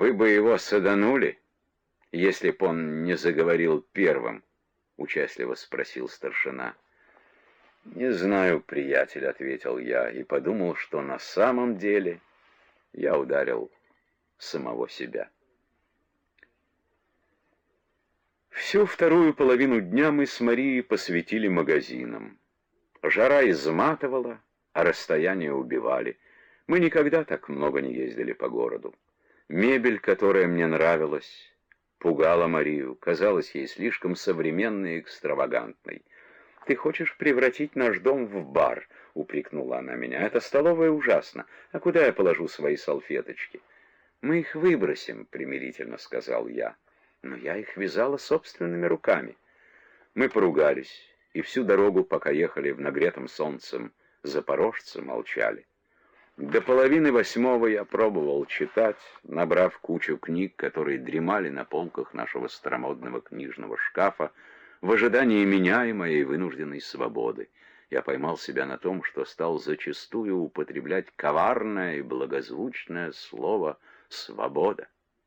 Вы бы его саданули, если б он не заговорил первым? Участливо спросил старшина. «Не знаю, приятель», — ответил я, и подумал, что на самом деле я ударил самого себя. Всю вторую половину дня мы с Марией посвятили магазинам. Жара изматывала, а расстояния убивали. Мы никогда так много не ездили по городу. Мебель, которая мне нравилась, пугала Марию, казалась ей слишком современной и экстравагантной. «Ты хочешь превратить наш дом в бар?» — упрекнула она меня. «Это столовая ужасно. А куда я положу свои салфеточки?» «Мы их выбросим», — примирительно сказал я. «Но я их вязала собственными руками». Мы поругались, и всю дорогу, пока ехали в нагретом солнцем Запорожце, молчали. До 7:30 я пробовал читать, набрав кучу книг, которые дремали на полках нашего старомодного книжного шкафа, в ожидании меня и моей вынужденной свободы. Я поймал себя на том, что стал зачастую употреблять коварное и благозвучное слово «свобода».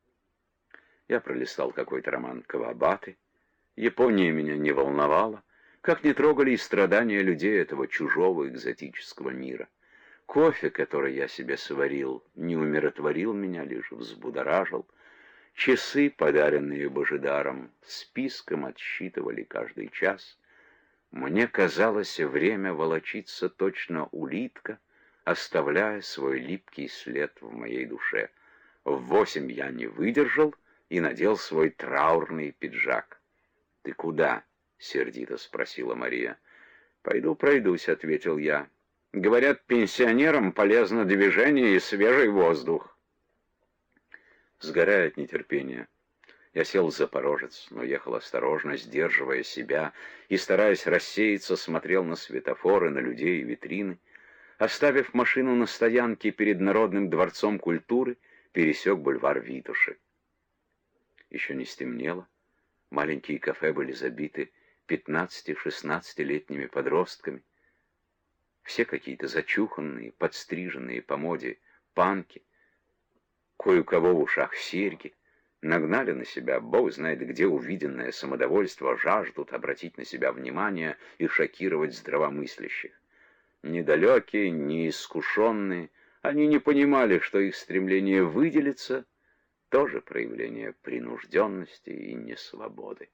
Я пролистал какой-то роман Кавабаты. Япония меня не волновала, как не трогали и страдания людей этого чужого экзотического мира. Кофе, который я себе сварил, не умиротворил меня, лишь взбудоражил. Часы, подаренные Божидаром, списком отсчитывали каждый час. Мне казалось, время волочится точно улитка, оставляя свой липкий след в моей душе. В 8 я не выдержал и надел свой траурный пиджак. «Ты куда?» — сердито спросила Мария. «Пойду пройдусь», — ответил я. «Говорят, пенсионерам полезно движение и свежий воздух». Сгорая от нетерпения, я сел в Запорожец, но ехал осторожно, сдерживая себя, и, стараясь рассеяться, смотрел на светофоры, на людей и витрины. Оставив машину на стоянке перед Народным дворцом культуры, пересек бульвар Витуши. Еще не стемнело. Маленькие кафе были забиты 15-16-летними подростками. Все какие-то зачуханные, подстриженные по моде панки. Кое у кого в ушах серьги. Нагнали на себя, бог знает где увиденное самодовольство, жаждут обратить на себя внимание и шокировать здравомыслящих. Недалекие, неискушенные, они не понимали, что их стремление выделиться тоже проявление принужденности и несвободы.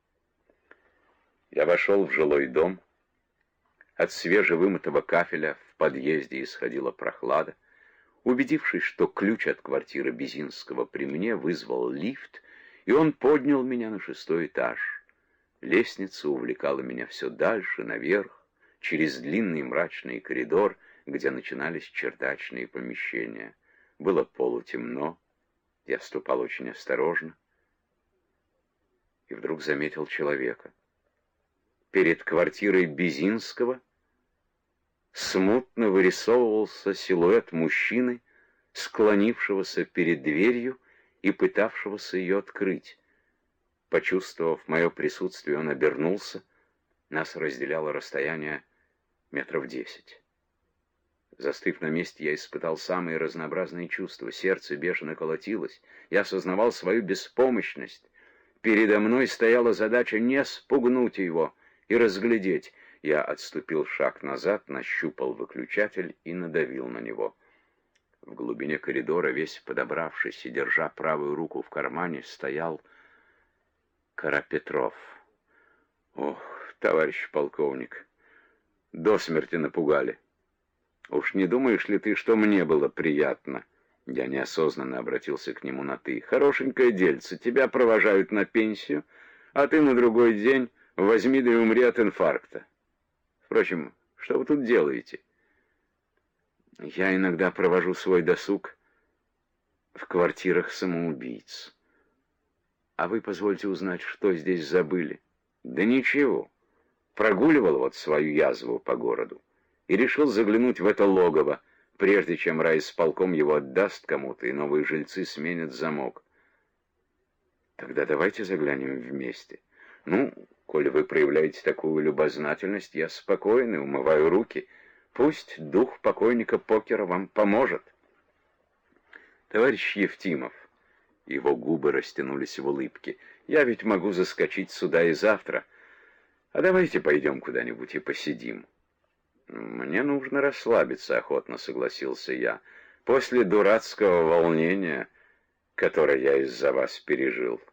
Я вошел в жилой дом. От свежевымытого кафеля в подъезде исходила прохлада. Убедившись, что ключ от квартиры Безинского при мне, вызвал лифт, и он поднял меня на 6-й этаж. Лестница увлекала меня все дальше, наверх, через длинный мрачный коридор, где начинались чердачные помещения. Было полутемно. Я ступал очень осторожно и вдруг заметил человека. Перед квартирой Безинского смутно вырисовывался силуэт мужчины, склонившегося перед дверью и пытавшегося ее открыть. Почувствовав мое присутствие, он обернулся. Нас разделяло расстояние 10 метров. Застыв на месте, я испытал самые разнообразные чувства. Сердце бешено колотилось. Я осознавал свою беспомощность. Передо мной стояла задача не спугнуть его и разглядеть. Я отступил шаг назад, нащупал выключатель и надавил на него. В глубине коридора, весь подобравшись и держа правую руку в кармане, стоял Карапетров. «Ох, товарищ полковник, до смерти напугали. Уж не думаешь ли ты, что мне было приятно?» Я неосознанно обратился к нему на «ты». «Хорошенькое дельце, тебя провожают на пенсию, а ты на другой день возьми да и умри от инфаркта. Впрочем, что вы тут делаете?» «Я иногда провожу свой досуг в квартирах самоубийц. А вы позвольте узнать, что здесь забыли?» «Да ничего. Прогуливал вот свою язву по городу и решил заглянуть в это логово, прежде чем райисполком его отдаст кому-то, и новые жильцы сменят замок». «Тогда давайте заглянем вместе». «Ну, коли вы проявляете такую любознательность, я спокойно умываю руки. Пусть дух покойника Покера вам поможет». «Товарищ Евтимов, Его губы растянулись в улыбке. «Я ведь могу заскочить сюда и завтра. А давайте пойдем куда-нибудь и посидим». «Мне нужно расслабиться», — охотно согласился я. «После дурацкого волнения, которое я из-за вас пережил».